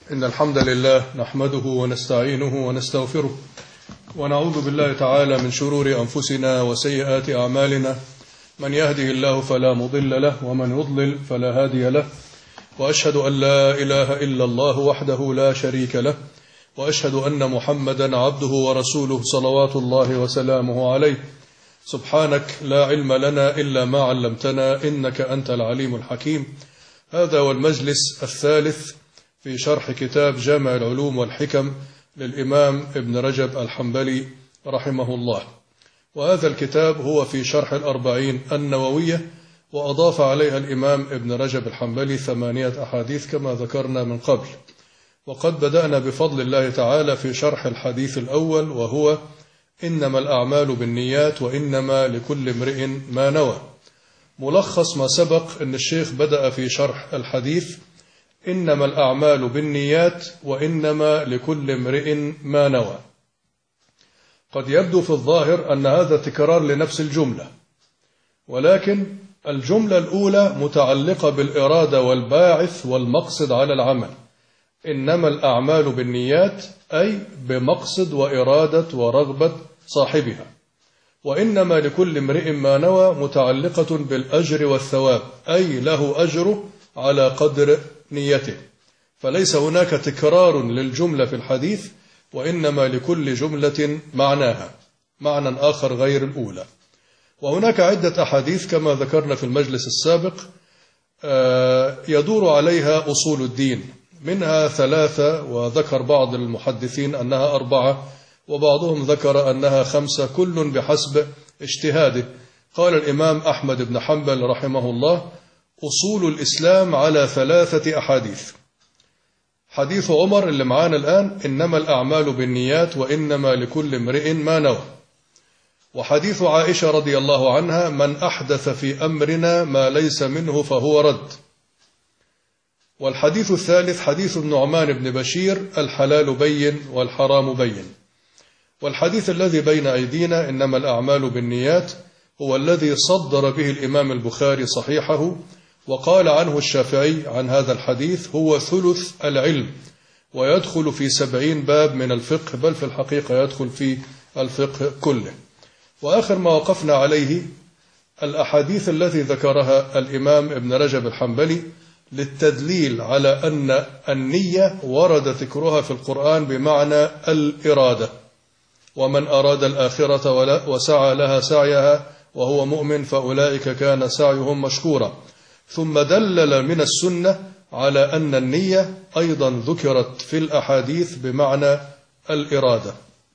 إن الحمد لله نحمده ونستعينه ونستغفره ونعوذ بالله تعالى من شرور أنفسنا وسيئات أعمالنا. من يهده الله فلا مضل له ومن يضلل فلا هادي له، وأشهد أن لا إله إلا الله وحده لا شريك له، وأشهد أن محمدا عبده ورسوله صلوات الله وسلامه عليه. سبحانك لا علم لنا إلا ما علمتنا إنك أنت العليم الحكيم. هذا هو المجلس الثالث في شرح كتاب جامع العلوم والحكم للإمام ابن رجب الحنبلي رحمه الله، وهذا الكتاب هو في شرح الأربعين النووية، وأضاف عليها الإمام ابن رجب الحنبلي 8 أحاديث كما ذكرنا من قبل. وقد بدأنا بفضل الله تعالى في شرح الحديث الأول، وهو إنما الأعمال بالنيات وإنما لكل امرئ ما نوى. ملخص ما سبق أن الشيخ بدأ في شرح الحديث إنما الأعمال بالنيات وإنما لكل امرئ ما نوى. قد يبدو في الظاهر أن هذا تكرار لنفس الجملة، ولكن الجملة الأولى متعلقة بالإرادة والباعث والمقصد على العمل. إنما الأعمال بالنيات أي بمقصد وإرادة ورغبة صاحبها، وإنما لكل امرئ ما نوى متعلقة بالأجر والثواب، أي له أجره على قدر نيته. فليس هناك تكرار للجملة في الحديث، وإنما لكل جملة معناها معنى آخر غير الأولى. وهناك عدة أحاديث كما ذكرنا في المجلس السابق يدور عليها أصول الدين، منها 3، وذكر بعض المحدثين أنها 4، وبعضهم ذكر أنها 5، كل بحسب اجتهاده. قال الإمام أحمد بن حنبل رحمه الله: أصول الإسلام على 3 أحاديث. حديث عمر اللي معانا الآن إنما الأعمال بالنيات وإنما لكل امرئ ما نوى. وحديث عائشة رضي الله عنها: من أحدث في أمرنا ما ليس منه فهو رد. والحديث الثالث حديث النعمان بن بشير: الحلال بين والحرام بين. والحديث الذي بين أيدينا إنما الأعمال بالنيات هو الذي صدر به الإمام البخاري صحيحه، وقال عنه الشافعي عن هذا الحديث: هو ثلث العلم، ويدخل في 70 باب من الفقه، بل في الحقيقة يدخل في الفقه كله. وآخر ما وقفنا عليه الأحاديث التي ذكرها الإمام ابن رجب الحنبلي للتدليل على أن النية ورد ذكرها في القرآن بمعنى الإرادة: ومن أراد الآخرة وسعى لها سعيها وهو مؤمن فأولئك كان سعيهم مشكورا. ثم دلل من السنة على أن النية أيضا ذكرت في الأحاديث بمعنى الإرادة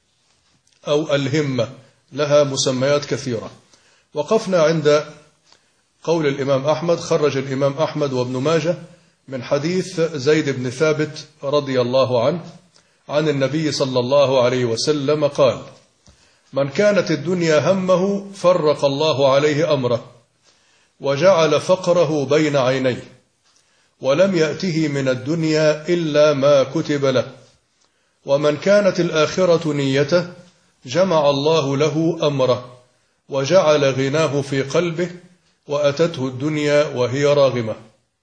أو الهمة، لها مسميات كثيرة. وقفنا عند قول الإمام أحمد. خرج الإمام أحمد وابن ماجه من حديث زيد بن ثابت رضي الله عنه عن النبي صلى الله عليه وسلم قال: من كانت الدنيا همه فرق الله عليه أمره، وجعل فقره بين عينيه، ولم يأته من الدنيا إلا ما كتب له. ومن كانت الآخرة نيته جمع الله له أمره، وجعل غناه في قلبه، وأتته الدنيا وهي راغمة.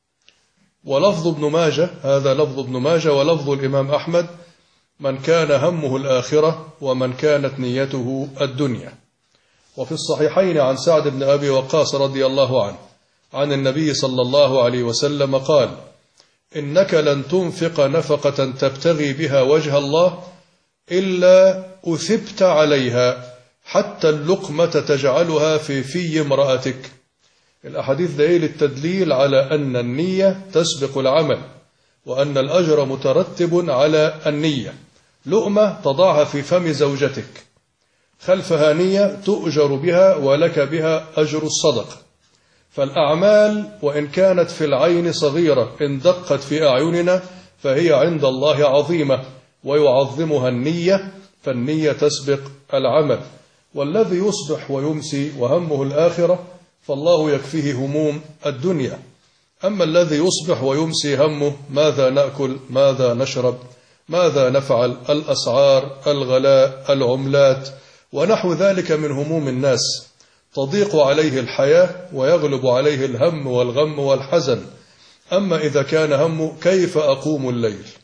ولفظ ابن ماجه، هذا لفظ ابن ماجه، ولفظ الإمام أحمد: من كان همه الآخرة ومن كانت نيته الدنيا. وفي الصحيحين عن سعد بن أبي وقاص رضي الله عنه عن النبي صلى الله عليه وسلم قال: إنك لن تنفق نفقة تبتغي بها وجه الله إلا أثبت عليها، حتى اللقمة تجعلها في امرأتك. الأحاديث دليل التدليل على أن النية تسبق العمل، وأن الأجر مترتب على النية. لقمة تضعها في فم زوجتك، خلفها نية تؤجر بها ولك بها أجر الصدقة. فالأعمال وإن كانت في العين صغيرة، إن دقت في أعيننا فهي عند الله عظيمة، ويعظمها النية، فالنية تسبق العمل. والذي يصبح ويمسي وهمه الآخرة فالله يكفيه هموم الدنيا. أما الذي يصبح ويمسي همه ماذا نأكل، ماذا نشرب، ماذا نفعل، الأسعار، الغلاء، العملات، ونحو ذلك من هموم الناس، تضيق عليه الحياة ويغلب عليه الهم والغم والحزن. أما إذا كان همه كيف أقوم الليل،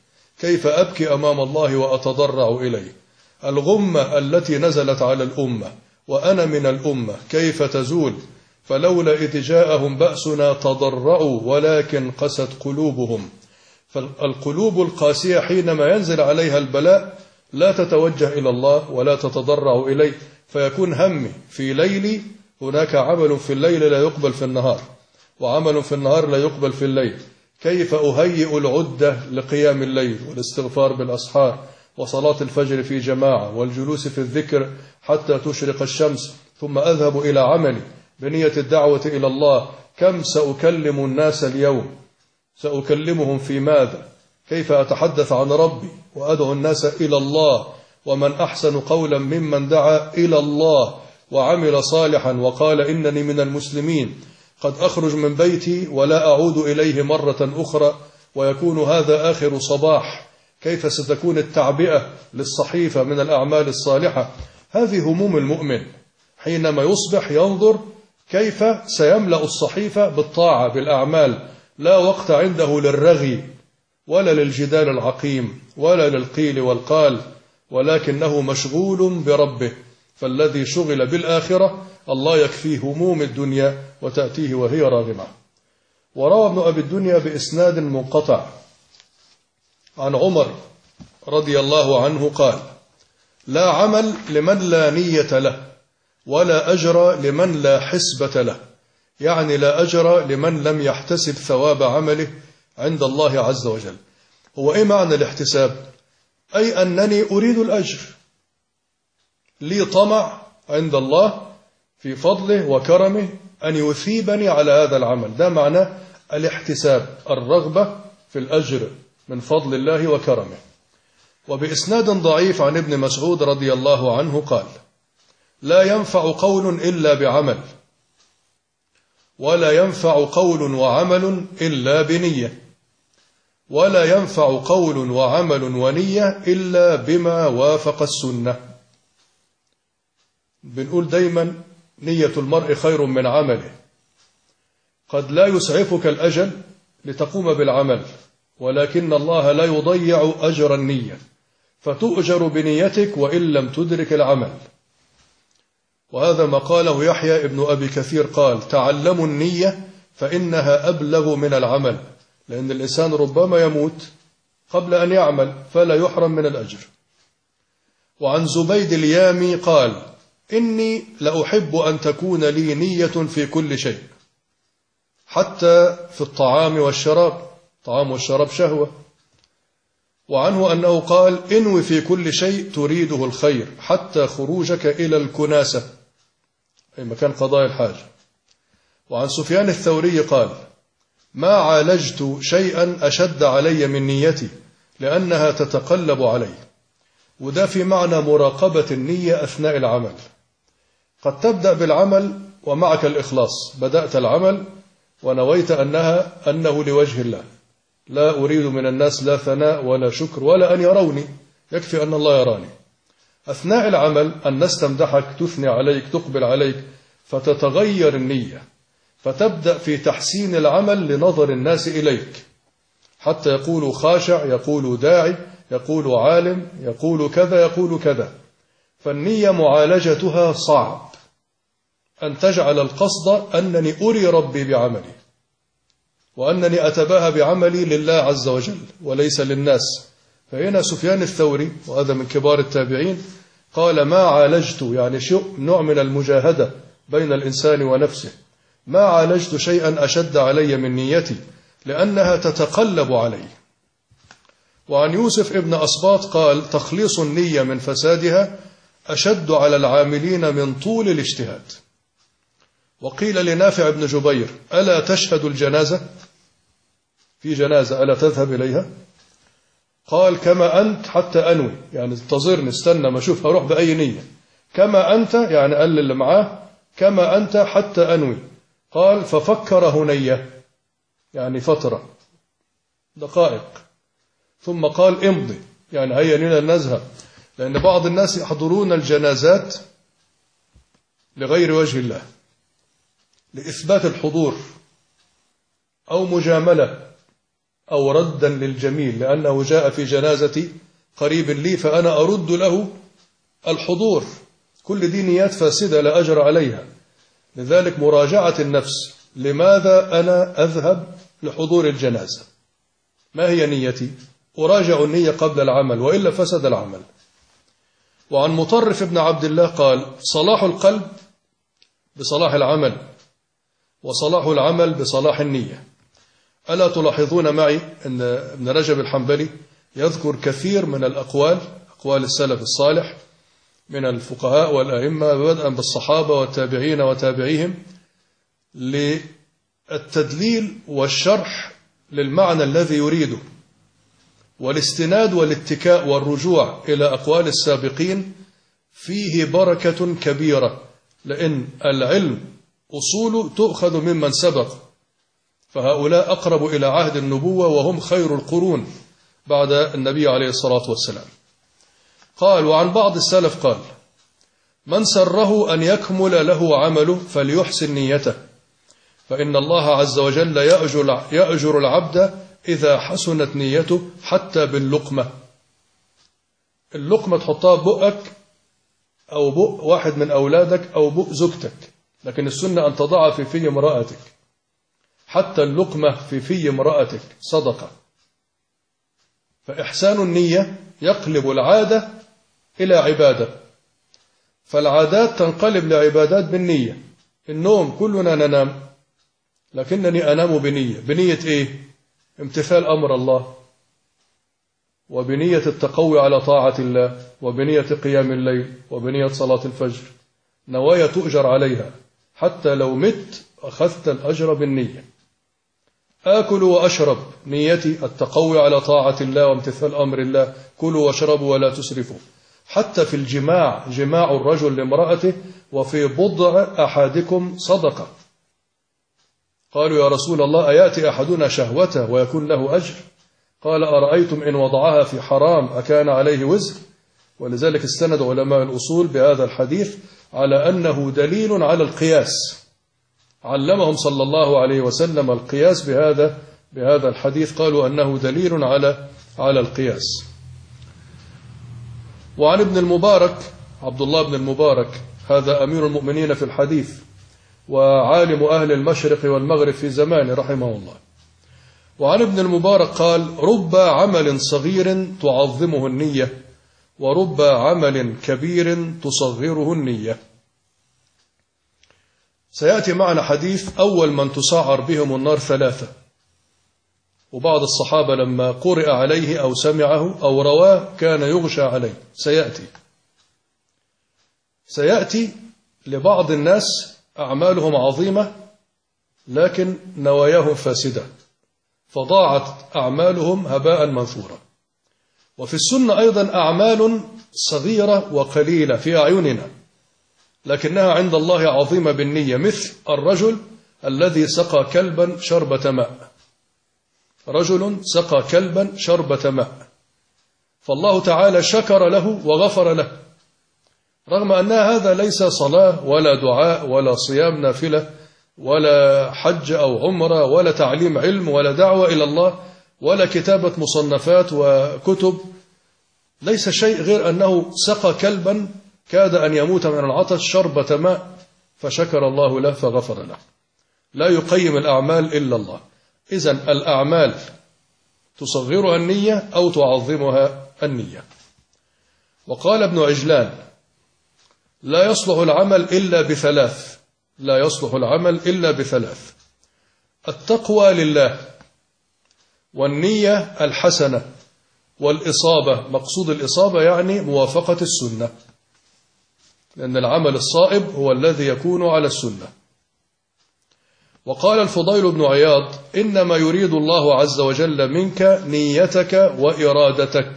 كيف أبكي أمام الله وأتضرع إليه. الغمة التي نزلت على الأمة وأنا من الأمة كيف تزول؟ فلولا إذ جاءهم بأسنا تضرعوا ولكن قست قلوبهم. فالقلوب القاسية حينما ينزل عليها البلاء لا تتوجه إلى الله ولا تتضرع إليه، فيكون همي في ليلي. هناك عمل في الليل لا يقبل في النهار، وعمل في النهار لا يقبل في الليل. كيف أهيئ العدة لقيام الليل والاستغفار بالأسحار وصلاة الفجر في جماعة والجلوس في الذكر حتى تشرق الشمس، ثم أذهب إلى عملي بنية الدعوة إلى الله. كم سأكلم الناس اليوم؟ سأكلمهم في ماذا؟ كيف أتحدث عن ربي وأدعو الناس إلى الله؟ ومن أحسن قولا ممن دعا إلى الله وعمل صالحا وقال إنني من المسلمين. قد أخرج من بيتي ولا أعود إليه مرة أخرى ويكون هذا آخر صباح. كيف ستكون التعبئة للصحيفة من الأعمال الصالحة؟ هذه هموم المؤمن حينما يصبح ينظر كيف سيملأ الصحيفة بالطاعة بالأعمال. لا وقت عنده للرغي ولا للجدال العقيم ولا للقيل والقال، ولكنه مشغول بربه. فالذي شغل بالآخرة الله يكفيه هموم الدنيا وتأتيه وهي راغمة. وروى ابن أبي الدنيا بإسناد منقطع عن عمر رضي الله عنه قال: لا عمل لمن لا نية له، ولا أجر لمن لا حسبة له. يعني لا أجر لمن لم يحتسب ثواب عمله عند الله عز وجل. هو إيه معنى الاحتساب؟ أي أنني أريد الأجر، لي طمع عند الله في فضله وكرمه أن يثيبني على هذا العمل. ده معنى الاحتساب، الرغبة في الأجر من فضل الله وكرمه. وبإسناد ضعيف عن ابن مسعود رضي الله عنه قال: لا ينفع قول إلا بعمل، ولا ينفع قول وعمل إلا بنية، ولا ينفع قول وعمل ونية إلا بما وافق السنة. بنقول دايما نية المرء خير من عمله. قد لا يسعفك الأجل لتقوم بالعمل، ولكن الله لا يضيع أجر النية، فتؤجر بنيتك وإن لم تدرك العمل. وهذا ما قاله يحيى ابن أبي كثير قال: تعلموا النية فإنها أبلغ من العمل. لأن الإنسان ربما يموت قبل أن يعمل فلا يحرم من الأجر. وعن زبيد اليامي قال: إني لأحب أن تكون لي نية في كل شيء، حتى في الطعام والشراب. الطعام والشراب شهوة. وعنه أنه قال: انوي في كل شيء تريده الخير حتى خروجك إلى الكناسة، أي مكان قضاء الحاجة. وعن سفيان الثوري قال: ما عالجت شيئا أشد علي من نيتي لأنها تتقلب علي. وده في معنى مراقبة النية أثناء العمل. قد تبدأ بالعمل ومعك الإخلاص، بدأت العمل ونويت أنه لوجه الله، لا أريد من الناس لا ثناء ولا شكر ولا أن يروني، يكفي أن الله يراني. أثناء العمل الناس تمدحك، تثني عليك، تقبل عليك، فتتغير النية، فتبدأ في تحسين العمل لنظر الناس إليك، حتى يقولوا خاشع، يقولوا داعي، يقولوا عالم، يقولوا كذا، يقولوا كذا. فالنية معالجتها صعب، أن تجعل القصد أنني أري ربي بعملي، وأنني أتباهى بعملي لله عز وجل وليس للناس. فهنا سفيان الثوري، وهذا من كبار التابعين، قال: ما عالجت، يعني نوع من المجاهدة بين الإنسان ونفسه، ما عالجت شيئا أشد علي من نيتي لأنها تتقلب علي. وعن يوسف ابن أسباط قال: تخليص النية من فسادها أشد على العاملين من طول الاجتهاد. وقيل لنافع بن جبير: ألا تشهد الجنازة؟ في جنازة ألا تذهب إليها؟ قال: كما أنت حتى أنوي، يعني انتظرني، استنى ما أشوف هروح بأي نية. كما أنت يعني قال اللي معاه: كما أنت حتى أنوي. قال: ففكر هنية، يعني فترة دقائق، ثم قال: امضي، يعني هيا لنا نذهب. لأن بعض الناس يحضرون الجنازات لغير وجه الله، لإثبات الحضور أو مجاملة أو ردا للجميل، لأنه جاء في جنازة قريب لي فأنا أرد له الحضور. كل دي نيات فاسدة لا أجر عليها. لذلك مراجعة النفس، لماذا أنا أذهب لحضور الجنازة؟ ما هي نيتي؟ أراجع النية قبل العمل، وإلا فسد العمل. وعن مطرف بن عبد الله قال: صلاح القلب بصلاح العمل، وصلاح العمل بصلاح النية. ألا تلاحظون معي أن ابن رجب الحنبلي يذكر كثير من الأقوال، أقوال السلف الصالح من الفقهاء والأئمة بدءا بالصحابة والتابعين وتابعيهم، للتدليل والشرح للمعنى الذي يريده، والاستناد والاتكاء والرجوع إلى أقوال السابقين فيه بركة كبيرة، لأن العلم أصوله تؤخذ ممن سبق، فهؤلاء أقرب إلى عهد النبوة وهم خير القرون بعد النبي عليه الصلاة والسلام. قال: وعن بعض السلف قال: من سره أن يكمل له عمله فليحسن نيته، فإن الله عز وجل يأجر العبد إذا حسنت نيته حتى باللقمة. اللقمة تحطها ببقك أو بق واحد من أولادك أو بق زوجتك، لكن السنة أن تضعها في في امرأتك. حتى اللقمة في في امرأتك صدقة. فإحسان النية يقلب العادة إلى عبادة، فالعادات تنقلب لعبادات بالنية. النوم كلنا ننام، لكنني أنام بنية إيه؟ امتثال أمر الله، وبنية التقوي على طاعة الله، وبنية قيام الليل، وبنية صلاة الفجر. نوايا تؤجر عليها، حتى لو مت أخذت الأجر بالنية. آكل وأشرب، نيتي التقوي على طاعة الله وامتثال أمر الله. كلوا واشربوا ولا تسرفوا. حتى في الجماع، جماع الرجل لامرأته، وفي بضع أحدكم صدقة. قالوا: يا رسول الله، أيأتي أحدنا شهوته ويكون له أجر؟ قال: أرأيتم إن وضعها في حرام أكان عليه وزر؟ ولذلك استند علماء الأصول بهذا الحديث على أنه دليل على القياس. علمهم صلى الله عليه وسلم القياس بهذا الحديث، قالوا أنه دليل على القياس. وعن ابن المبارك، عبد الله بن المبارك، هذا أمير المؤمنين في الحديث وعالم أهل المشرق والمغرب في زمانه رحمه الله. وعن ابن المبارك قال: رب عمل صغير تعظمه النية، ورب عمل كبير تصغره النية. سيأتي معنا حديث أول من تسعر بهم النار 3، وبعض الصحابة لما قرئ عليه أو سمعه أو رواه كان يغشى عليه. سيأتي لبعض الناس أعمالهم عظيمة لكن نواياهم فاسدة، فضاعت أعمالهم هباء منثورا. وفي السنة أيضا أعمال صغيرة وقليلة في أعيننا، لكنها عند الله عظيمة بالنية، مثل الرجل الذي سقى كلبا شربة ماء. رجل سقى كلبا شربة ماء، فالله تعالى شكر له وغفر له، رغم أن هذا ليس صلاة ولا دعاء ولا صيام نافلة ولا حج أو عمرة ولا تعليم علم ولا دعوة إلى الله ولا كتابة مصنفات وكتب، ليس شيء غير أنه سقى كلبا كاد أن يموت من العطش شربة ماء، فشكر الله له فغفر له. لا يقيم الأعمال إلا الله. إذن الأعمال تصغرها النية أو تعظمها النية. وقال ابن عجلان: لا يصلح العمل إلا بثلاث. لا يصلح العمل إلا بثلاث: التقوى لله، والنية الحسنة، والإصابة. مقصود الإصابة يعني موافقة السنة، لأن العمل الصائب هو الذي يكون على السنة. وقال الفضيل بن عياض: إنما يريد الله عز وجل منك نيتك وإرادتك.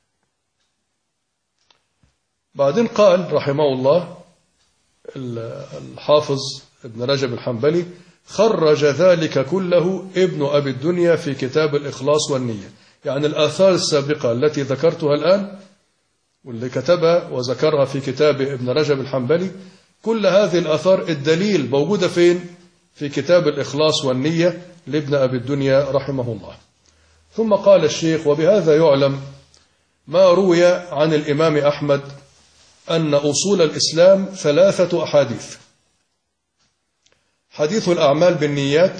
بعدين قال رحمه الله الحافظ ابن رجب الحنبلي: خرج ذلك كله ابن أبي الدنيا في كتاب الإخلاص والنية. يعني الآثار السابقة التي ذكرتها الآن واللي كتبها وذكرها في كتاب ابن رجب الحنبلي، كل هذه الآثار الدليل موجودة فين؟ في كتاب الإخلاص والنية لابن أبي الدنيا رحمه الله. ثم قال الشيخ: وبهذا يعلم ما روي عن الإمام أحمد أن أصول الإسلام 3 أحاديث: حديث الأعمال بالنيات،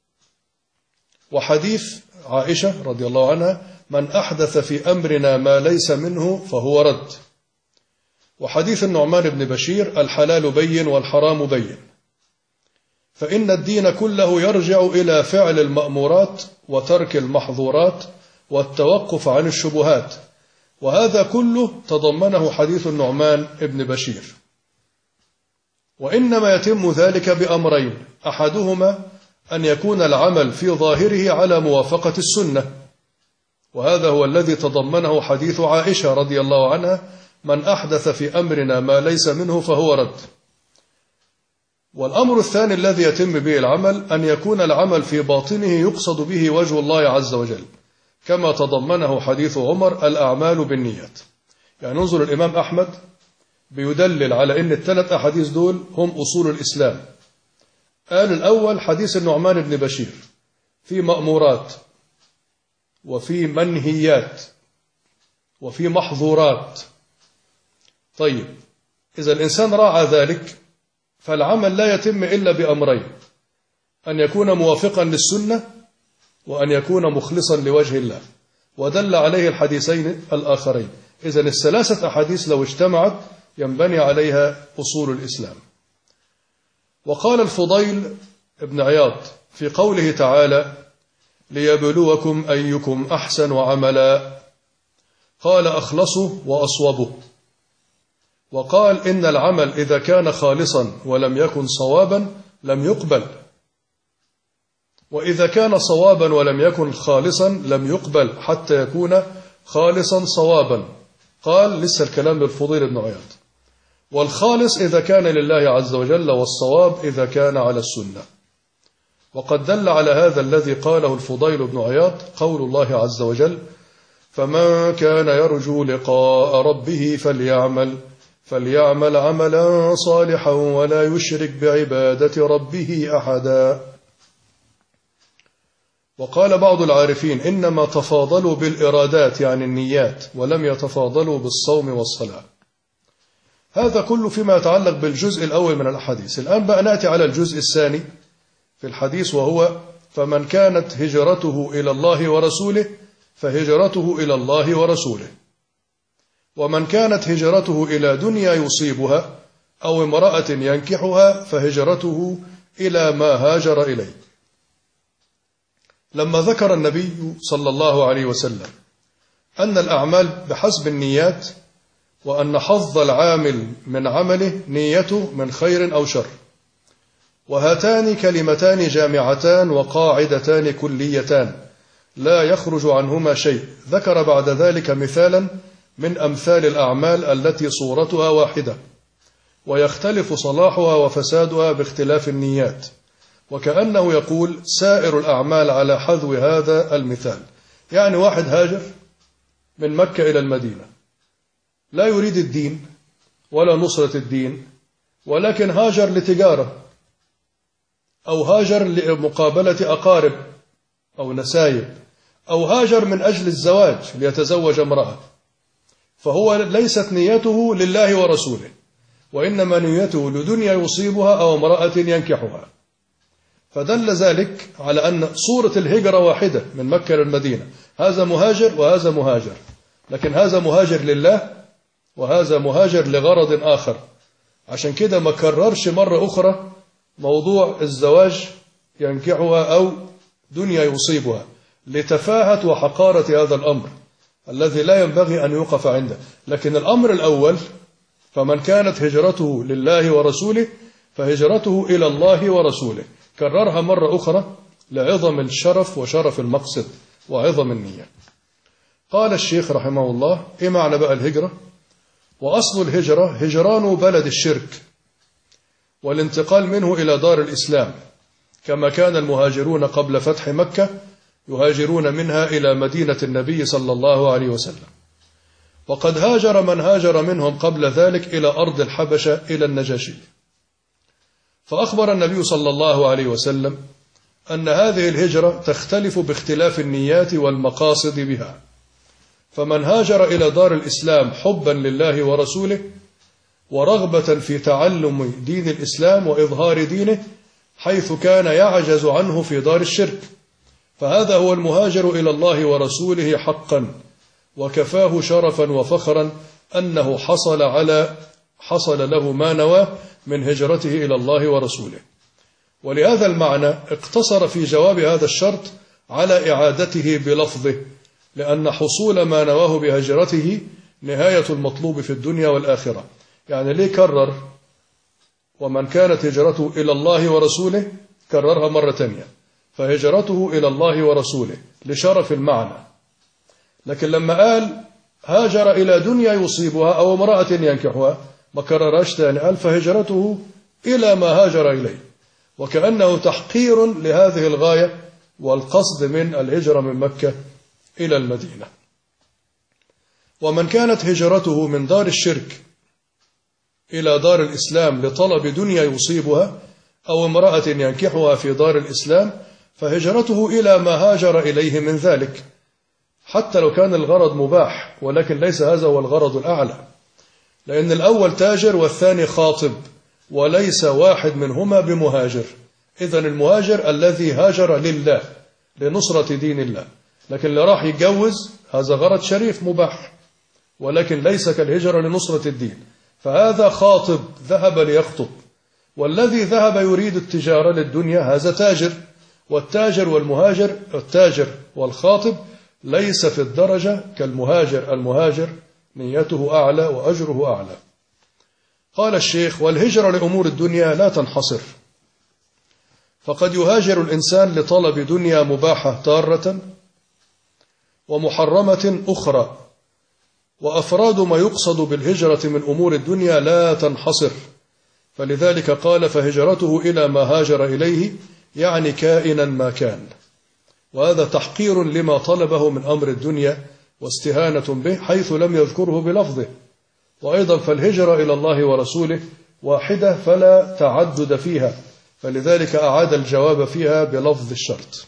وحديث عائشة رضي الله عنها: من أحدث في أمرنا ما ليس منه فهو رد، وحديث النعمان بن بشير: الحلال بين والحرام بين، فإن الدين كله يرجع إلى فعل المأمورات وترك المحظورات والتوقف عن الشبهات، وهذا كله تضمنه حديث النعمان بن بشير. وإنما يتم ذلك بأمرين: أحدهما أن يكون العمل في ظاهره على موافقة السنة، وهذا هو الذي تضمنه حديث عائشة رضي الله عنها: من أحدث في أمرنا ما ليس منه فهو رد. والأمر الثاني الذي يتم به العمل أن يكون العمل في باطنه يقصد به وجه الله عز وجل، كما تضمنه حديث عمر: الأعمال بالنيات. يعني انظر، الإمام أحمد بيدلل على أن ال3 أحاديث دول هم أصول الإسلام. قال الأول حديث النعمان بن بشير في مأمورات وفي منهيات وفي محظورات. طيب، إذا الإنسان راعى ذلك فالعمل لا يتم إلا بأمرين: أن يكون موافقا للسنة، وأن يكون مخلصا لوجه الله، ودل عليه الحديثين الآخرين. إذن ال3 أحاديث لو اجتمعت ينبني عليها أصول الإسلام. وقال الفضيل ابن عياض في قوله تعالى: ليبلوكم أيكم أحسن عملا، قال: أخلصوا وأصوبوا. وقال: إن العمل إذا كان خالصا ولم يكن صوابا لم يقبل، وإذا كان صوابا ولم يكن خالصا لم يقبل حتى يكون خالصا صوابا. قال لسه الكلام للفضيل بن عياض: والخالص إذا كان لله عز وجل، والصواب إذا كان على السنة. وقد دل على هذا الذي قاله الفضيل بن عياض قول الله عز وجل: فمن كان يرجو لقاء ربه فليعمل عملا صالحا ولا يشرك بعبادة ربه أحدا. وقال بعض العارفين: إنما تفاضلوا بالإرادات يعني النيات، ولم يتفاضلوا بالصوم والصلاة. هذا كله فيما يتعلق بالجزء الأول من الأحاديث. الآن بقى نأتي على الجزء الثاني في الحديث، وهو: فمن كانت هجرته إلى الله ورسوله فهجرته إلى الله ورسوله، ومن كانت هجرته إلى دنيا يصيبها أو امرأة ينكحها فهجرته إلى ما هاجر إليه. لما ذكر النبي صلى الله عليه وسلم أن الأعمال بحسب النيات، وأن حظ العامل من عمله نيته من خير أو شر، وهاتان كلمتان جامعتان وقاعدتان كليتان لا يخرج عنهما شيء. ذكر بعد ذلك مثالا من أمثال الأعمال التي صورتها واحدة، ويختلف صلاحها وفسادها باختلاف النيات، وكأنه يقول: سائر الأعمال على حذو هذا المثال. يعني واحد هاجر من مكة إلى المدينة، لا يريد الدين ولا نصرة الدين، ولكن هاجر لتجارة، أو هاجر لمقابلة أقارب أو نسايب، أو هاجر من أجل الزواج ليتزوج امرأة، فهو ليست نيته لله ورسوله، وإنما نيته لدنيا يصيبها أو امرأة ينكحها. فدل ذلك على أن صورة الهجرة واحدة من مكة للمدينة، هذا مهاجر وهذا مهاجر، لكن هذا مهاجر لله وهذا مهاجر لغرض آخر. عشان كده ما كررش مرة أخرى موضوع الزواج ينكحها أو دنيا يصيبها، لتفاهة وحقارة هذا الأمر الذي لا ينبغي أن يوقف عنده. لكن الأمر الأول: فمن كانت هجرته لله ورسوله فهجرته إلى الله ورسوله، كررها مرة أخرى لعظم الشرف وشرف المقصد وعظم النية. قال الشيخ رحمه الله: إيه معنى بقى الهجرة؟ وأصل الهجرة هجران بلد الشرك والانتقال منه إلى دار الإسلام، كما كان المهاجرون قبل فتح مكة يهاجرون منها إلى مدينة النبي صلى الله عليه وسلم. وقد هاجر من هاجر منهم قبل ذلك إلى أرض الحبشة إلى النجاشي. فأخبر النبي صلى الله عليه وسلم أن هذه الهجرة تختلف باختلاف النيات والمقاصد بها، فمن هاجر إلى دار الإسلام حبا لله ورسوله ورغبة في تعلم دين الإسلام وإظهار دينه حيث كان يعجز عنه في دار الشرك، فهذا هو المهاجر إلى الله ورسوله حقا، وكفاه شرفا وفخرا أنه حصل له ما نواه من هجرته إلى الله ورسوله. ولهذا المعنى اقتصر في جواب هذا الشرط على إعادته بلفظه، لأن حصول ما نواه بهجرته نهاية المطلوب في الدنيا والآخرة. يعني ليه كرر ومن كانت هجرته إلى الله ورسوله؟ كررها مرة تانية، فهجرته إلى الله ورسوله لشرف المعنى. لكن لما قال هاجر إلى دنيا يصيبها أو امرأة ينكحها ما كررهاش تاني، قال فهجرته إلى ما هاجر إليه، وكأنه تحقير لهذه الغاية والقصد من الهجرة من مكة إلى المدينة. ومن كانت هجرته من دار الشرك إلى دار الإسلام لطلب دنيا يصيبها أو امرأة ينكحها في دار الإسلام فهجرته إلى ما هاجر إليه من ذلك، حتى لو كان الغرض مباح، ولكن ليس هذا هو الغرض الأعلى، لأن الأول تاجر والثاني خاطب، وليس واحد منهما بمهاجر. إذن المهاجر الذي هاجر لله لنصرة دين الله، لكن اللي راح يتجوز هذا غرض شريف مباح، ولكن ليس كالهجرة لنصرة الدين، فهذا خاطب ذهب ليخطب، والذي ذهب يريد التجارة للدنيا هذا تاجر. والتاجر والمهاجر، التاجر والخاطب ليس في الدرجة كالمهاجر. المهاجر نيته أعلى وأجره أعلى. قال الشيخ: والهجرة لأمور الدنيا لا تنحصر، فقد يهاجر الإنسان لطلب دنيا مباحة تارة ومحرمة أخرى، وأفراد ما يقصد بالهجرة من أمور الدنيا لا تنحصر، فلذلك قال فهجرته إلى ما هاجر إليه، يعني كائنا ما كان، وهذا تحقير لما طلبه من أمر الدنيا واستهانة به حيث لم يذكره بلفظه. وأيضا فالهجرة إلى الله ورسوله واحدة فلا تعدد فيها، فلذلك أعاد الجواب فيها بلفظ الشرط.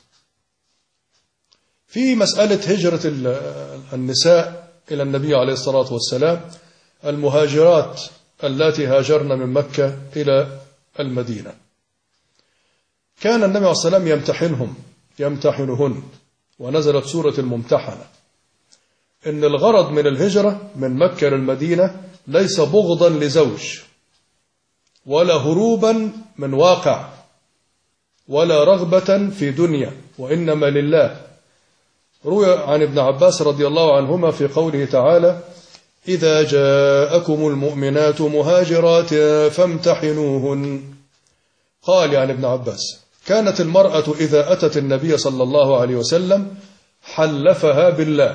في مسألة هجرة النساء إلى النبي عليه الصلاة والسلام، المهاجرات التي هاجرن من مكة إلى المدينة، كان النبي عليه الصلاة والسلام يمتحنهن، ونزلت سورة الممتحنة. إن الغرض من الهجرة من مكة للمدينة ليس بغضا لزوج ولا هروبا من واقع ولا رغبة في دنيا، وإنما لله. روي عن ابن عباس رضي الله عنهما في قوله تعالى: إذا جاءكم المؤمنات مهاجرات فامتحنوهن. قال يعني ابن عباس: كانت المرأة إذا أتت النبي صلى الله عليه وسلم حلفها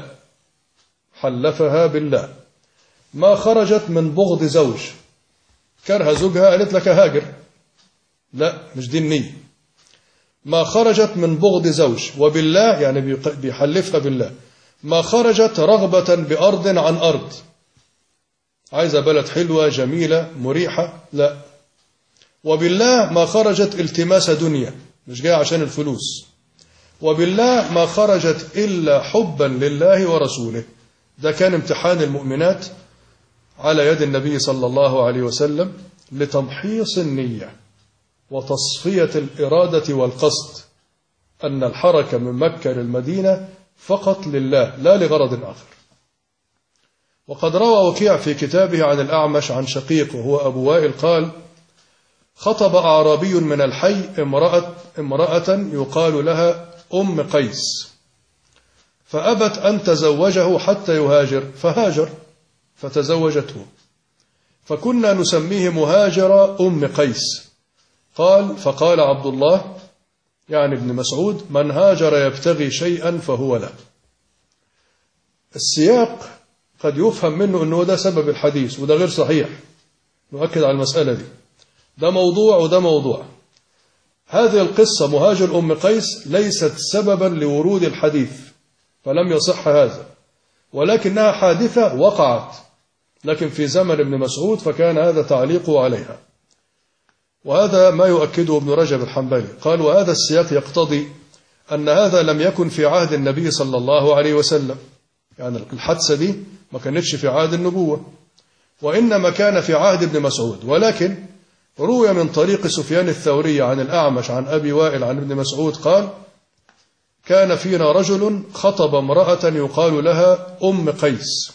بالله ما خرجت من بغض زوج، كره زوجها قالت لك هاجر، لا مش دي النية، ما خرجت من بغض زوج، وبالله يعني بيحلفها بالله، ما خرجت رغبة بأرض عن أرض، عايزة بلد حلوة جميلة مريحة، لا، وبالله ما خرجت التماس دنيا، مش جاي عشان الفلوس، وبالله ما خرجت إلا حبا لله ورسوله. ده كان امتحان المؤمنات على يد النبي صلى الله عليه وسلم لتمحيص النية وتصفية الإرادة والقصد، أن الحركة من مكة للمدينة فقط لله لا لغرض آخر. وقد روى وكيع في كتابه عن الأعمش عن شقيق وهو أبو وائل قال: خطب أعرابي من الحي امرأة يقال لها أم قيس، فأبت أن تزوجه حتى يهاجر، فهاجر فتزوجته، فكنا نسميه مهاجر أم قيس. فقال عبد الله يعني ابن مسعود: من هاجر يبتغي شيئا فهو له. السياق قد يفهم منه أنه ده سبب الحديث، وده غير صحيح، نؤكد على المسألة دي، ده موضوع وده موضوع. هذه القصة مهاجر أم قيس ليست سببا لورود الحديث، فلم يصح هذا، ولكنها حادثة وقعت، لكن في زمن ابن مسعود، فكان هذا تعليقه عليها. وهذا ما يؤكده ابن رجب الحنبلي، قال: وهذا السياق يقتضي أن هذا لم يكن في عهد النبي صلى الله عليه وسلم، يعني الحادثة دي ما كانتش في عهد النبوة، وإنما كان في عهد ابن مسعود. ولكن روي من طريق سفيان الثوري عن الأعمش عن أبي وائل عن ابن مسعود قال: كان فينا رجل خطب امرأة يقال لها أم قيس،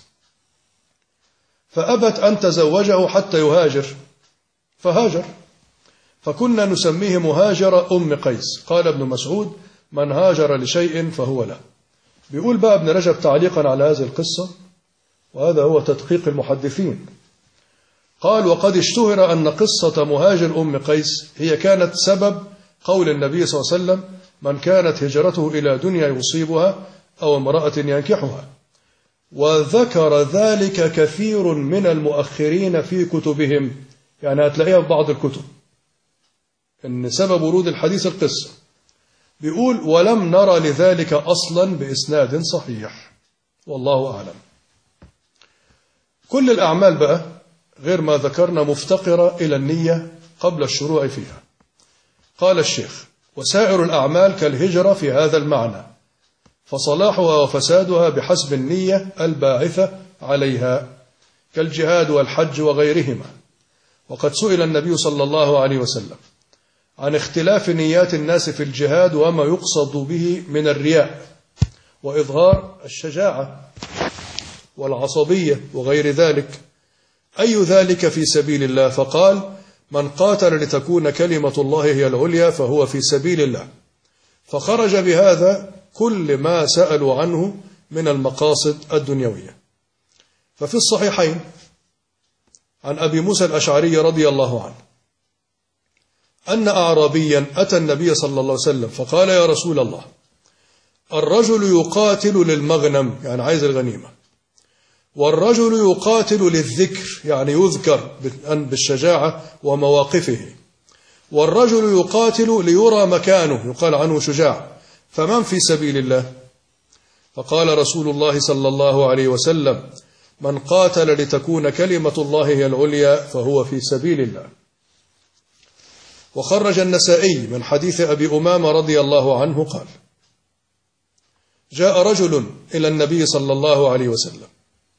فأبت أن تزوجه حتى يهاجر، فهاجر، فكنا نسميه مهاجر أم قيس. قال ابن مسعود: من هاجر لشيء فهو له. بيقول بقى ابن رجب تعليقا على هذه القصة، وهذا هو تدقيق المحدثين، قال: وقد اشتهر أن قصة مهاجر أم قيس هي كانت سبب قول النبي صلى الله عليه وسلم: من كانت هجرته إلى دنيا يصيبها أو امرأة ينكحها. وذكر ذلك كثير من المؤخرين في كتبهم، يعني هتلاقيها في بعض الكتب إن سبب ورود الحديث القصة. بيقول: ولم نرى لذلك أصلا بإسناد صحيح، والله أعلم. كل الأعمال بقى غير ما ذكرنا مفتقرة إلى النية قبل الشروع فيها. قال الشيخ: وسائر الأعمال كالهجرة في هذا المعنى، فصلاحها وفسادها بحسب النية الباعثة عليها، كالجهاد والحج وغيرهما. وقد سئل النبي صلى الله عليه وسلم عن اختلاف نيات الناس في الجهاد وما يقصد به من الرياء وإظهار الشجاعة والعصبية وغير ذلك، أي ذلك في سبيل الله؟ فقال: من قاتل لتكون كلمة الله هي العليا فهو في سبيل الله. فخرج بهذا كل ما سألوا عنه من المقاصد الدنيوية. ففي الصحيحين عن أبي موسى الأشعري رضي الله عنه أن أعرابيا أتى النبي صلى الله عليه وسلم فقال: يا رسول الله، الرجل يقاتل للمغنم، يعني عايز الغنيمة، والرجل يقاتل للذكر، يعني يذكر بالشجاعة ومواقفه، والرجل يقاتل ليرى مكانه، يقال عنه شجاع، فمن في سبيل الله؟ فقال رسول الله صلى الله عليه وسلم: من قاتل لتكون كلمة الله هي العليا فهو في سبيل الله. وخرج النسائي من حديث أبي أمامة رضي الله عنه قال: جاء رجل إلى النبي صلى الله عليه وسلم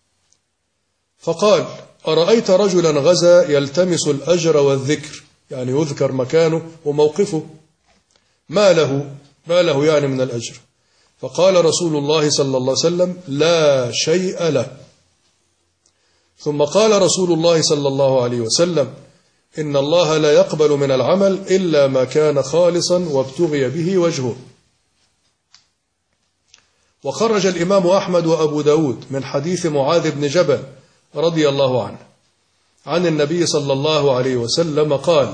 فقال: أرأيت رجلا غزا يلتمس الأجر والذكر، يعني يذكر مكانه وموقفه، ما له يعني من الأجر؟ فقال رسول الله صلى الله عليه وسلم: لا شيء له. ثم قال رسول الله صلى الله عليه وسلم: إن الله لا يقبل من العمل إلا ما كان خالصا وابتغي به وجهه. وخرج الإمام أحمد وأبو داود من حديث معاذ بن جبل رضي الله عنه عن النبي صلى الله عليه وسلم قال: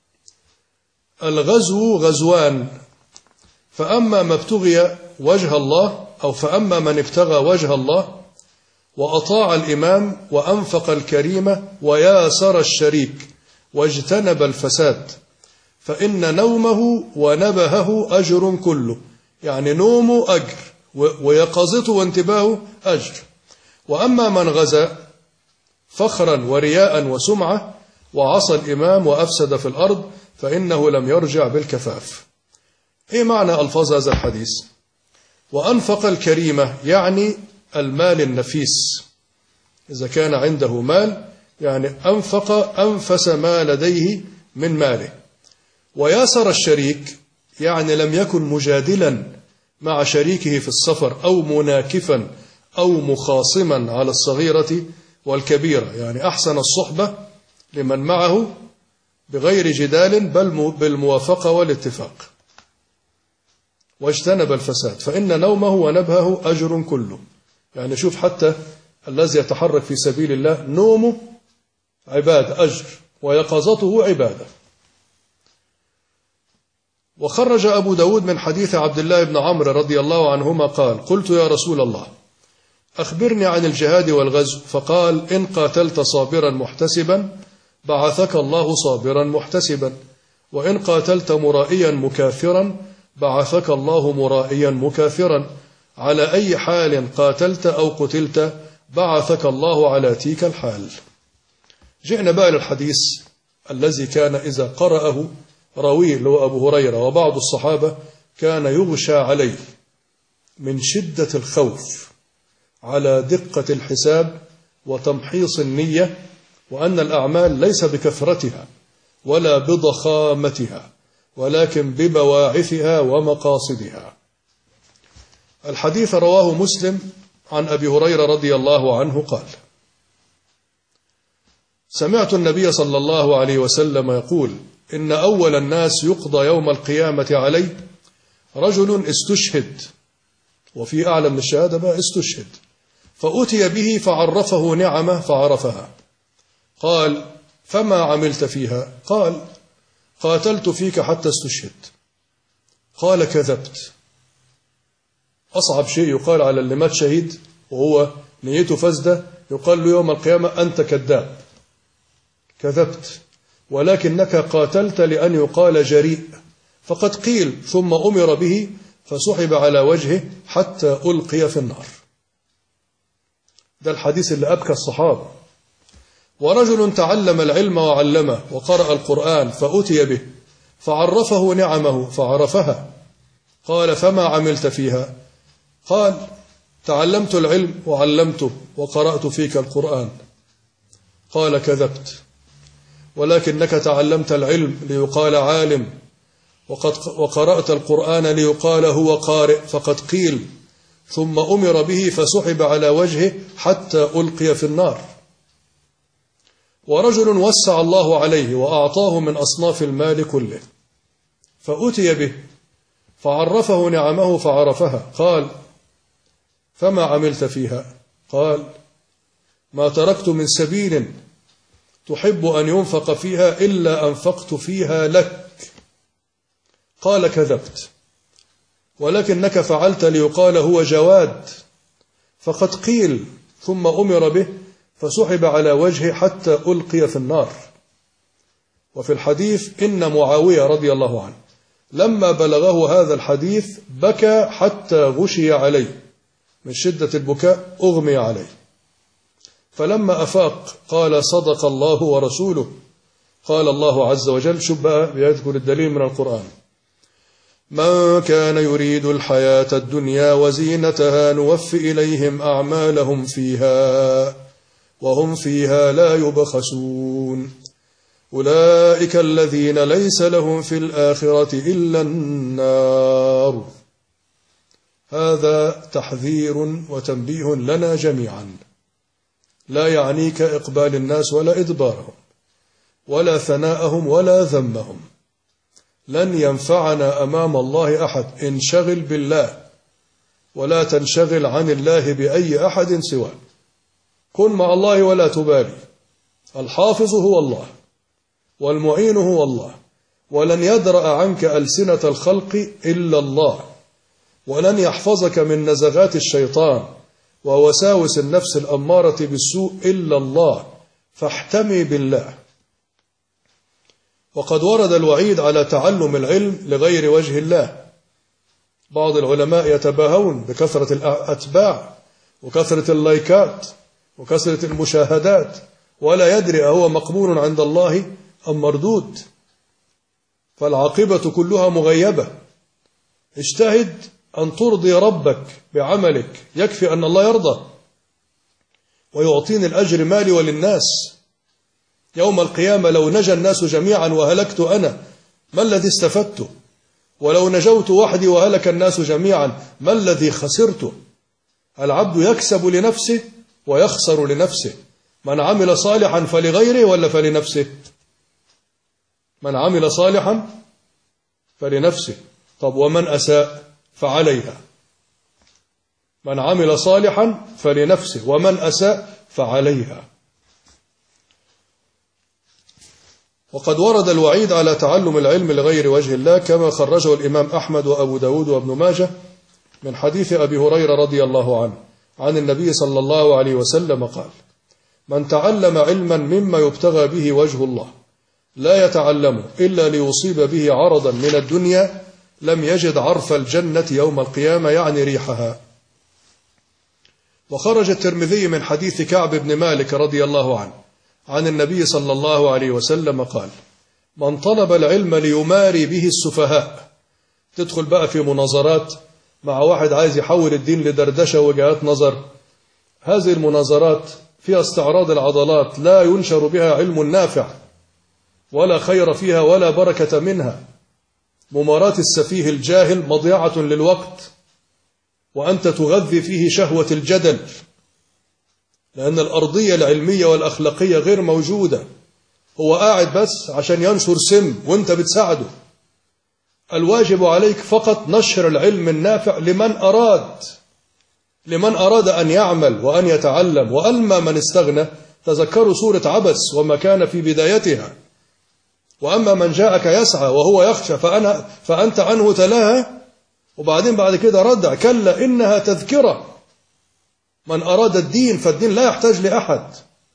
الغزو غزوان، فأما ما ابتغي وجه الله، أو فأما من ابتغى وجه الله وأطاع الإمام وأنفق الكريمة وياسر الشريك واجتنب الفساد، فإن نومه ونبهه أجر كله، يعني نومه أجر ويقظته وانتباهه أجر. وأما من غزا فخرا ورياء وسمعة وعصى الإمام وأفسد في الأرض فإنه لم يرجع بالكفاف. إيه معنى ألفاظ هذا الحديث؟ وأنفق الكريمة يعني المال النفيس، إذا كان عنده مال يعني أنفس ما لديه من ماله. وياسر الشريك يعني لم يكن مجادلا مع شريكه في السفر أو مناكفا أو مخاصما على الصغيرة والكبيرة، يعني أحسن الصحبة لمن معه بغير جدال بل بالموافقة والاتفاق. واجتنب الفساد فإن نومه ونبهه أجر كله، يعني شوف حتى الذي يتحرك في سبيل الله نومه عبادة أجر ويقظته عبادة. وخرج أبو داود من حديث عبد الله بن عمرو رضي الله عنهما قال: قلت يا رسول الله أخبرني عن الجهاد والغزو، فقال: إن قاتلت صابرا محتسبا بعثك الله صابرا محتسبا، وإن قاتلت مرائيا مكاثرا بعثك الله مرائيا مكاثرا، على أي حال قاتلت أو قتلت بعثك الله على تلك الحال. جئنا بقى للحديث الذي كان إذا قرأه راويه اللي هو أبو هريرة وبعض الصحابة كان يغشى عليه من شدة الخوف على دقة الحساب وتمحيص النية، وأن الأعمال ليس بكثرتها ولا بضخامتها ولكن ببواعثها ومقاصدها. الحديث رواه مسلم عن أبي هريرة رضي الله عنه قال: سمعت النبي صلى الله عليه وسلم يقول: إن أول الناس يقضى يوم القيامة عليه رجل استشهد، وفي أعلى من الشهادة بقى استشهد، فأتي به فعرفه نعمه فعرفها، قال: فما عملت فيها؟ قال: قاتلت فيك حتى استشهد. قال: كذبت. أصعب شيء يقال على اللي مات شهيد وهو نيته فاسدة، يقال له يوم القيامة: أنت كذاب، كذبت، ولكنك قاتلت لأن يقال جريء، فقد قيل ثم أمر به فسحب على وجهه حتى ألقي في النار. ده الحديث اللي أبكى الصحابة. ورجل تعلم العلم وعلمه وقرأ القرآن فأتي به فعرفه نعمه فعرفها، قال: فما عملت فيها؟ قال: تعلمت العلم وعلمته وقرأت فيك القرآن. قال: كذبت، ولكنك تعلمت العلم ليقال عالم، وقرأت القرآن ليقال هو قارئ، فقد قيل ثم أمر به فسحب على وجهه حتى ألقي في النار. ورجل وسع الله عليه وأعطاه من أصناف المال كله، فأتي به فعرفه نعمه فعرفها، قال: فما عملت فيها؟ قال: ما تركت من سبيل تحب أن ينفق فيها إلا أنفقت فيها لك. قال: كذبت، ولكنك فعلت ليقال هو جواد، فقد قيل ثم أمر به فسحب على وجهه حتى ألقي في النار. وفي الحديث إن معاوية رضي الله عنه لما بلغه هذا الحديث بكى حتى غشي عليه، من شدة البكاء أغمي عليه، فلما أفاق قال: صدق الله ورسوله. قال الله عز وجل، شوف بقى بيذكر الدليل من القرآن: من كان يريد الحياة الدنيا وزينتها نوفي إليهم أعمالهم فيها وهم فيها لا يبخسون أولئك الذين ليس لهم في الآخرة إلا النار. هذا تحذير وتنبيه لنا جميعا، لا يعنيك إقبال الناس ولا إدبارهم ولا ثناءهم ولا ذمهم. لن ينفعنا أمام الله أحد، انشغل بالله ولا تنشغل عن الله بأي أحد سواه. كن مع الله ولا تبالي، الحافظ هو الله والمعين هو الله، ولن يدرأ عنك ألسنة الخلق إلا الله، ولن يحفظك من نزغات الشيطان ووساوس النفس الأمارة بالسوء إلا الله، فاحتمي بالله. وقد ورد الوعيد على تعلم العلم لغير وجه الله. بعض العلماء يتباهون بكثرة الأتباع وكثرة اللايكات وكثرة المشاهدات، ولا يدري أهو مقبول عند الله أم مردود، فالعاقبة كلها مغيبة. اجتهد أن ترضي ربك بعملك، يكفي أن الله يرضى ويعطيني الأجر مالي وللناس. يوم القيامة لو نجى الناس جميعا وهلكت أنا، ما الذي استفدته؟ ولو نجوت وحدي وهلك الناس جميعا، ما الذي خسرته؟ العبد يكسب لنفسه ويخسر لنفسه. من عمل صالحا فلغيره ولا فلنفسه؟ من عمل صالحا فلنفسه. طب ومن أساء فعليها. من عمل صالحا فلنفسه ومن أساء فعليها. وقد ورد الوعيد على تعلم العلم لغير وجه الله كما خرجه الإمام أحمد وأبو داود وابن ماجه من حديث أبي هريرة رضي الله عنه عن النبي صلى الله عليه وسلم قال: من تعلم علما مما يبتغى به وجه الله لا يتعلمه إلا ليصيب به عرضا من الدنيا لم يجد عرف الجنة يوم القيامة، يعني ريحها. وخرج الترمذي من حديث كعب بن مالك رضي الله عنه عن النبي صلى الله عليه وسلم قال: من طلب العلم ليماري به السفهاء. تدخل بقى في مناظرات مع واحد عايز يحول الدين لدردشة وجهات نظر. هذه المناظرات فيها استعراض العضلات، لا ينشر بها علم نافع ولا خير فيها ولا بركة منها. مماراة السفيه الجاهل مضيعة للوقت، وأنت تغذي فيه شهوة الجدل، لأن الأرضية العلمية والأخلاقية غير موجودة. هو قاعد بس عشان ينشر سم وانت بتساعده. الواجب عليك فقط نشر العلم النافع لمن أراد أن يعمل وأن يتعلم. وأما من استغنى تذكروا سورة عبس وما كان في بدايتها. وأما من جاءك يسعى وهو يخشى فأنت عنه تلاهى، وبعدين بعد كده ردع: كلا إنها تذكرة. من أراد الدين فالدين لا يحتاج لأحد.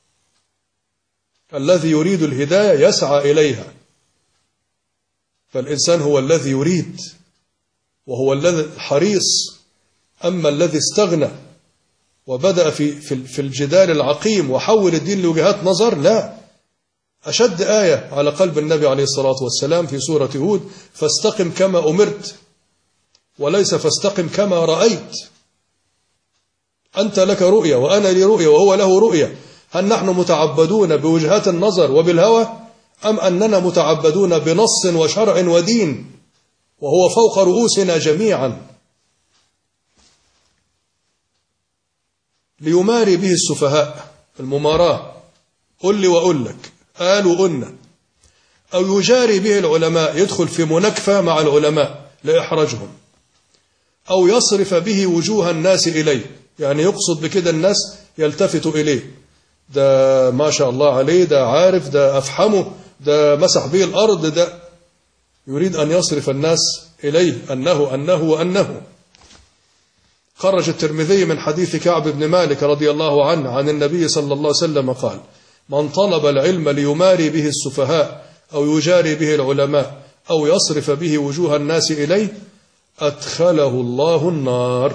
الذي يريد الهداية يسعى إليها. فالإنسان هو الذي يريد وهو الذي حريص. أما الذي استغنى وبدأ في الجدال العقيم وحول الدين لوجهات نظر، لا. أشد آية على قلب النبي عليه الصلاة والسلام في سورة هود: فاستقم كما أمرت، وليس فاستقم كما رأيت. أنت لك رؤية وأنا لي رؤية وهو له رؤية. هل نحن متعبدون بوجهات النظر وبالهوى، أم أننا متعبدون بنص وشرع ودين وهو فوق رؤوسنا جميعا؟ ليماري به السفهاء، المماراة، قل لي وأقول لك، قال وقلنا. أو يجاري به العلماء، يدخل في مناكفة مع العلماء لإحراجهم. أو يصرف به وجوه الناس إليه، يعني يقصد بكده الناس يلتفتوا إليه، ده ما شاء الله عليه، ده عارف، ده أفحمه، ده مسح به الأرض، ده يريد أن يصرف الناس إليه أنه. خرج الترمذي من حديث كعب بن مالك رضي الله عنه عن النبي صلى الله عليه وسلم قال: من طلب العلم ليماري به السفهاء أو يجاري به العلماء أو يصرف به وجوه الناس إليه أدخله الله النار.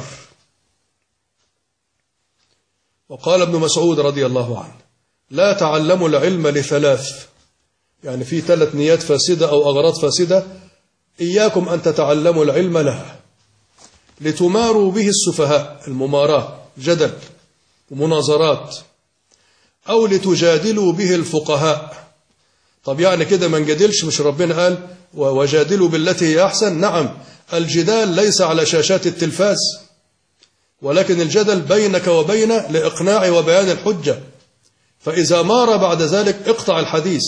وقال ابن مسعود رضي الله عنه: لا تعلموا العلم لثلاث، يعني في 3 نيات فاسدة أو أغراض فاسدة، إياكم أن تتعلموا العلم لها: لتماروا به السفهاء، المماراة، جدل ومناظرات، أو لتجادلوا به الفقهاء. طب يعني كده ما نجادلش؟ مش ربنا قال وجادلوا بالتي هي أحسن؟ نعم، الجدال ليس على شاشات التلفاز، ولكن الجدل بينك وبينه لإقناع وبيان الحجة. فإذا مار بعد ذلك اقطع الحديث.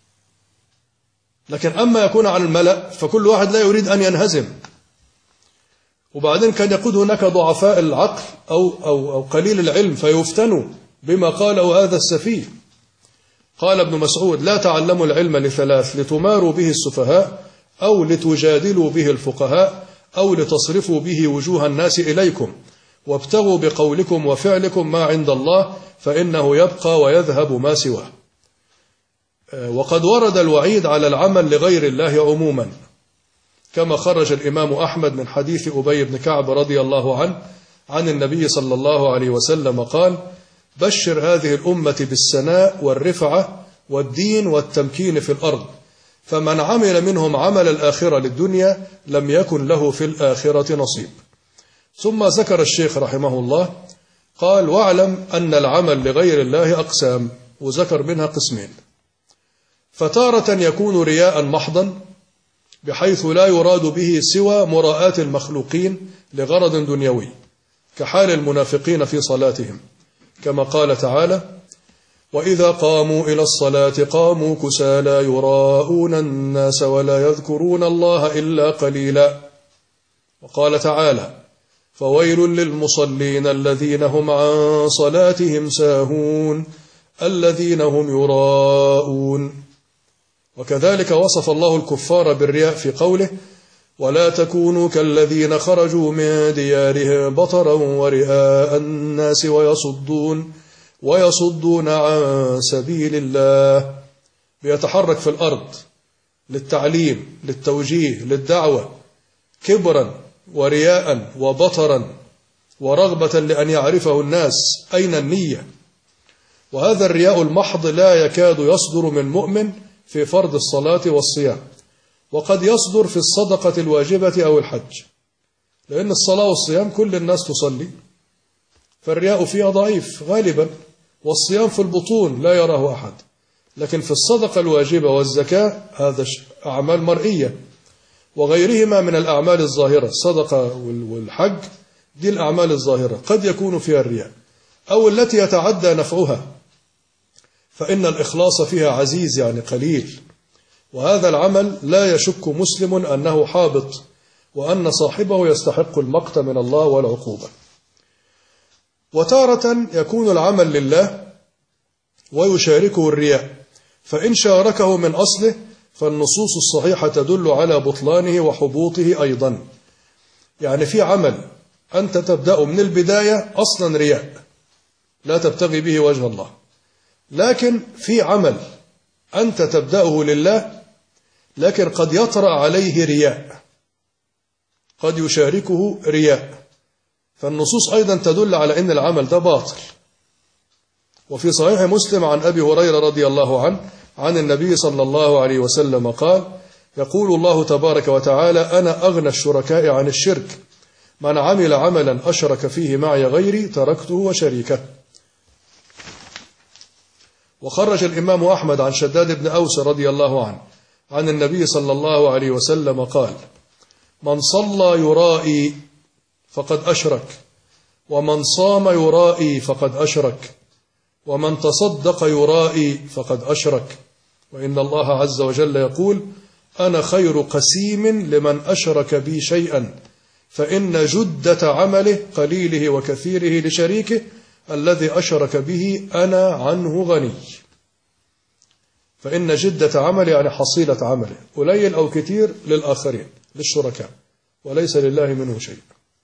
لكن أما يكون على الملأ فكل واحد لا يريد أن ينهزم. وبعدين كان يقود هناك ضعفاء العقل أو قليل العلم فيفتنوا بما قاله هذا السفيه. قال ابن مسعود: لا تعلموا العلم لثلاث: لتماروا به السفهاء، أو لتجادلوا به الفقهاء، أو لتصرفوا به وجوه الناس إليكم، وابتغوا بقولكم وفعلكم ما عند الله، فإنه يبقى ويذهب ما سواه. وقد ورد الوعيد على العمل لغير الله عموما، كما خرج الإمام أحمد من حديث أبي بن كعب رضي الله عنه عن النبي صلى الله عليه وسلم قال: بشر هذه الأمة بالسناء والرفعة والدين والتمكين في الأرض، فمن عمل منهم عمل الآخرة للدنيا لم يكن له في الآخرة نصيب. ثم ذكر الشيخ رحمه الله قال: واعلم أن العمل لغير الله أقسام، وذكر منها قسمين: فتارة يكون رياء محضا بحيث لا يراد به سوى مراءاة المخلوقين لغرض دنيوي، كحال المنافقين في صلاتهم، كما قال تعالى: وإذا قاموا إلى الصلاة قاموا كسالى يراءون الناس ولا يذكرون الله إلا قليلا. وقال تعالى: فويل للمصلين الذين هم عن صلاتهم ساهون الذين هم يراءون. وكذلك وصف الله الكفار بالرياء في قوله: ولا تكونوا كالذين خرجوا من ديارهم بطرا ورئاء الناس ويصدون عن سبيل الله. بيتحرك في الأرض للتعليم، للتوجيه، للدعوة، كبرا ورياء وبطرا ورغبة لأن يعرفه الناس. أين النية؟ وهذا الرياء المحض لا يكاد يصدر من مؤمن في فرض الصلاة والصيام، وقد يصدر في الصدقة الواجبة أو الحج، لأن الصلاة والصيام كل الناس تصلي، فالرياء فيها ضعيف غالبا، والصيام في البطون لا يراه أحد، لكن في الصدقة الواجبة والزكاة هذا أعمال مرئية، وغيرهما من الأعمال الظاهرة، الصدقة والحج دي الأعمال الظاهرة قد يكون فيها الرياء، أو التي يتعدى نفعها، فإن الإخلاص فيها عزيز يعني قليل، وهذا العمل لا يشك مسلم أنه حابط، وأن صاحبه يستحق المقت من الله والعقوبة. وتارة يكون العمل لله ويشاركه الرياء، فإن شاركه من أصله فالنصوص الصحيحة تدل على بطلانه وحبوطه أيضا. يعني في عمل أنت تبدأ من البداية أصلا رياء لا تبتغي به وجه الله، لكن في عمل أنت تبدأه لله لكن قد يطرأ عليه رياء، قد يشاركه رياء، فالنصوص أيضا تدل على أن العمل ده باطل. وفي صحيح مسلم عن أبي هريرة رضي الله عنه عن النبي صلى الله عليه وسلم قال: يقول الله تبارك وتعالى: أنا أغنى الشركاء عن الشرك، من عمل عملا أشرك فيه معي غيري تركته وشريكه. وخرج الإمام أحمد عن شداد بن أوس رضي الله عنه عن النبي صلى الله عليه وسلم قال: من صلى يرائي فقد أشرك، ومن صام يرائي فقد أشرك، ومن تصدق يرائي فقد أشرك، وإن الله عز وجل يقول: أنا خير قسيم لمن أشرك بي شيئا، فإن جدة عمله قليله وكثيره لشريكه الذي أشرك به أنا عنه غني. فإن جدة عمل يعني حصيلة عمله، قليل أو كثير للآخرين للشركاء، وليس لله منه شيء.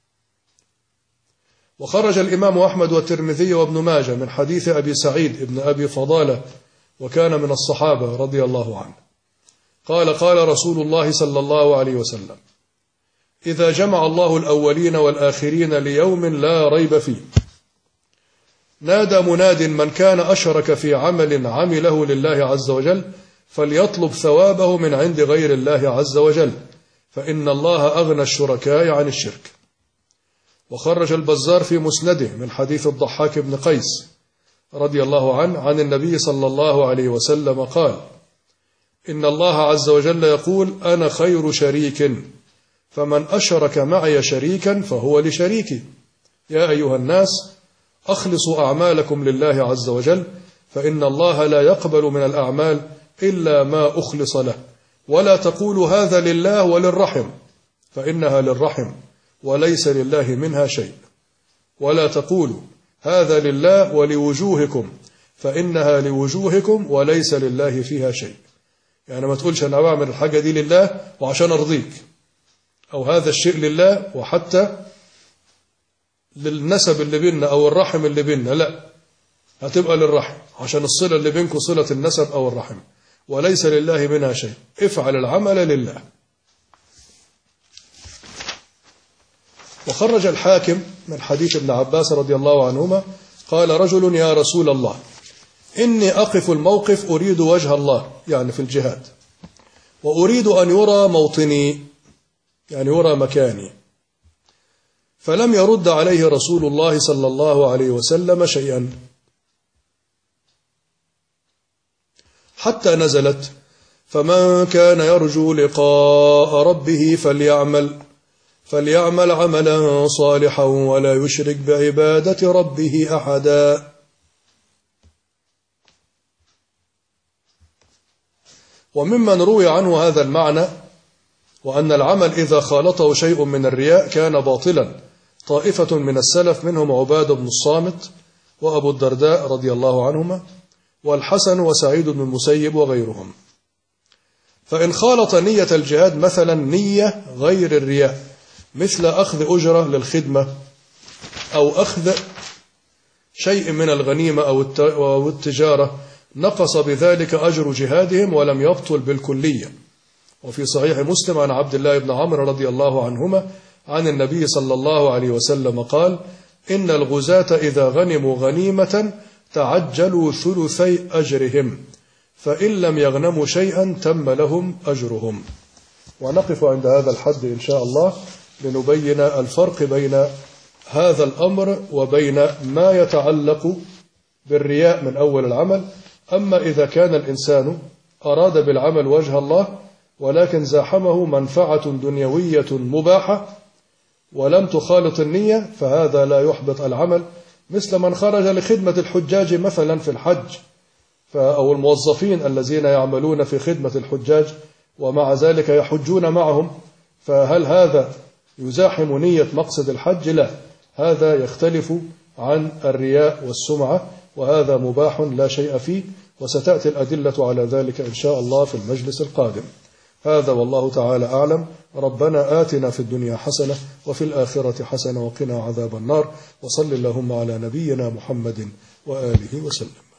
وخرج الإمام أحمد والترمذي وابن ماجه من حديث أبي سعيد ابن أبي فضالة، وكان من الصحابة رضي الله عنه، قال: قال رسول الله صلى الله عليه وسلم: إذا جمع الله الأولين والآخرين ليوم لا ريب فيه، نادى مناد من كان أشرك في عمل عمله لله عز وجل فليطلب ثوابه من عند غير الله عز وجل، فإن الله أغنى الشركاء عن الشرك. وخرج البزار في مسنده من حديث الضحاك بن قيس رضي الله عنه عن النبي صلى الله عليه وسلم قال: إن الله عز وجل يقول: أنا خير شريك، فمن أشرك معي شريكا فهو لشريكي. يا أيها الناس أخلصوا أعمالكم لله عز وجل، فإن الله لا يقبل من الأعمال إلا ما أخلص له، ولا تقولوا هذا لله وللرحم، فإنها للرحم وليس لله منها شيء، ولا تقولوا هذا لله ولوجوهكم، فإنها لوجوهكم وليس لله فيها شيء. يعني ما تقولش أنا بعمل الحاجة دي لله وعشان أرضيك، أو هذا الشيء لله وحتى للنسب اللي بيننا أو الرحم اللي بيننا، لا، هتبقى للرحم عشان الصلة اللي بينكم صلة النسب أو الرحم، وليس لله منها شيء. افعل العمل لله. وخرج الحاكم من حديث ابن عباس رضي الله عنهما قال: رجل: يا رسول الله، إني أقف الموقف أريد وجه الله، يعني في الجهاد، وأريد أن يرى موطني، يعني يرى مكاني، فلم يرد عليه رسول الله صلى الله عليه وسلم شيئا، حتى نزلت: فمن كان يرجو لقاء ربه فليعمل عملا صالحا ولا يشرك بعبادة ربه أحدا. وممن روي عنه هذا المعنى وأن العمل إذا خالطه شيء من الرياء كان باطلا طائفة من السلف، منهم عبادة بن الصامت وأبو الدرداء رضي الله عنهما، والحسن وسعيد بن المسيب وغيرهم. فإن خالط نية الجهاد مثلا نية غير الرياء، مثل أخذ أجرة للخدمة أو أخذ شيء من الغنيمة أو التجارة، نقص بذلك أجر جهادهم ولم يبطل بالكلية. وفي صحيح مسلم عن عبد الله بن عمرو رضي الله عنهما عن النبي صلى الله عليه وسلم قال: إن الغزاة إذا غنموا غنيمة تعجلوا ثلثي أجرهم، فإن لم يغنموا شيئا تم لهم أجرهم. ونقف عند هذا الحد إن شاء الله لنبين الفرق بين هذا الأمر وبين ما يتعلق بالرياء من أول العمل. أما إذا كان الإنسان أراد بالعمل وجه الله ولكن زاحمه منفعة دنيوية مباحة ولم تخالط النية، فهذا لا يحبط العمل، مثل من خرج لخدمة الحجاج مثلا في الحج، أو الموظفين الذين يعملون في خدمة الحجاج ومع ذلك يحجون معهم، فهل هذا يزاحم نية مقصد الحج؟ لا، هذا يختلف عن الرياء والسمعة، وهذا مباح لا شيء فيه، وستأتي الأدلة على ذلك إن شاء الله في المجلس القادم. هذا والله تعالى أعلم. ربنا آتنا في الدنيا حسنة وفي الآخرة حسنة وقنا عذاب النار، وصل اللهم على نبينا محمد وآله وسلم.